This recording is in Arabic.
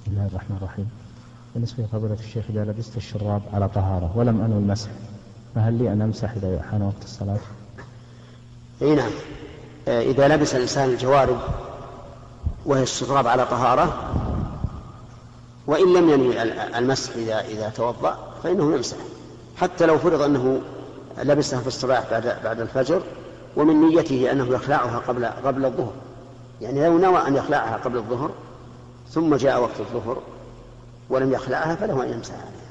بسم الله الرحمن الرحيم. بالنسبة لفضيلة الشيخ، إذا لبست الشراب على طهارة ولم أنوي المسح، فهل لي أن أمسح إذا حان وقت الصلاة؟ أي نعم، إذا لبس الإنسان الجوارب وهي الشراب على طهارة وإن لم ينوي المسح إذا توضأ فإنه يمسح، حتى لو فرض أنه لبسها في الصباح بعد الفجر ومن نيته أنه يخلعها قبل الظهر، يعني لو نوى أن يخلعها قبل الظهر ثم جاء وقت الظهر ولم يخلعها فله أن يمسحها.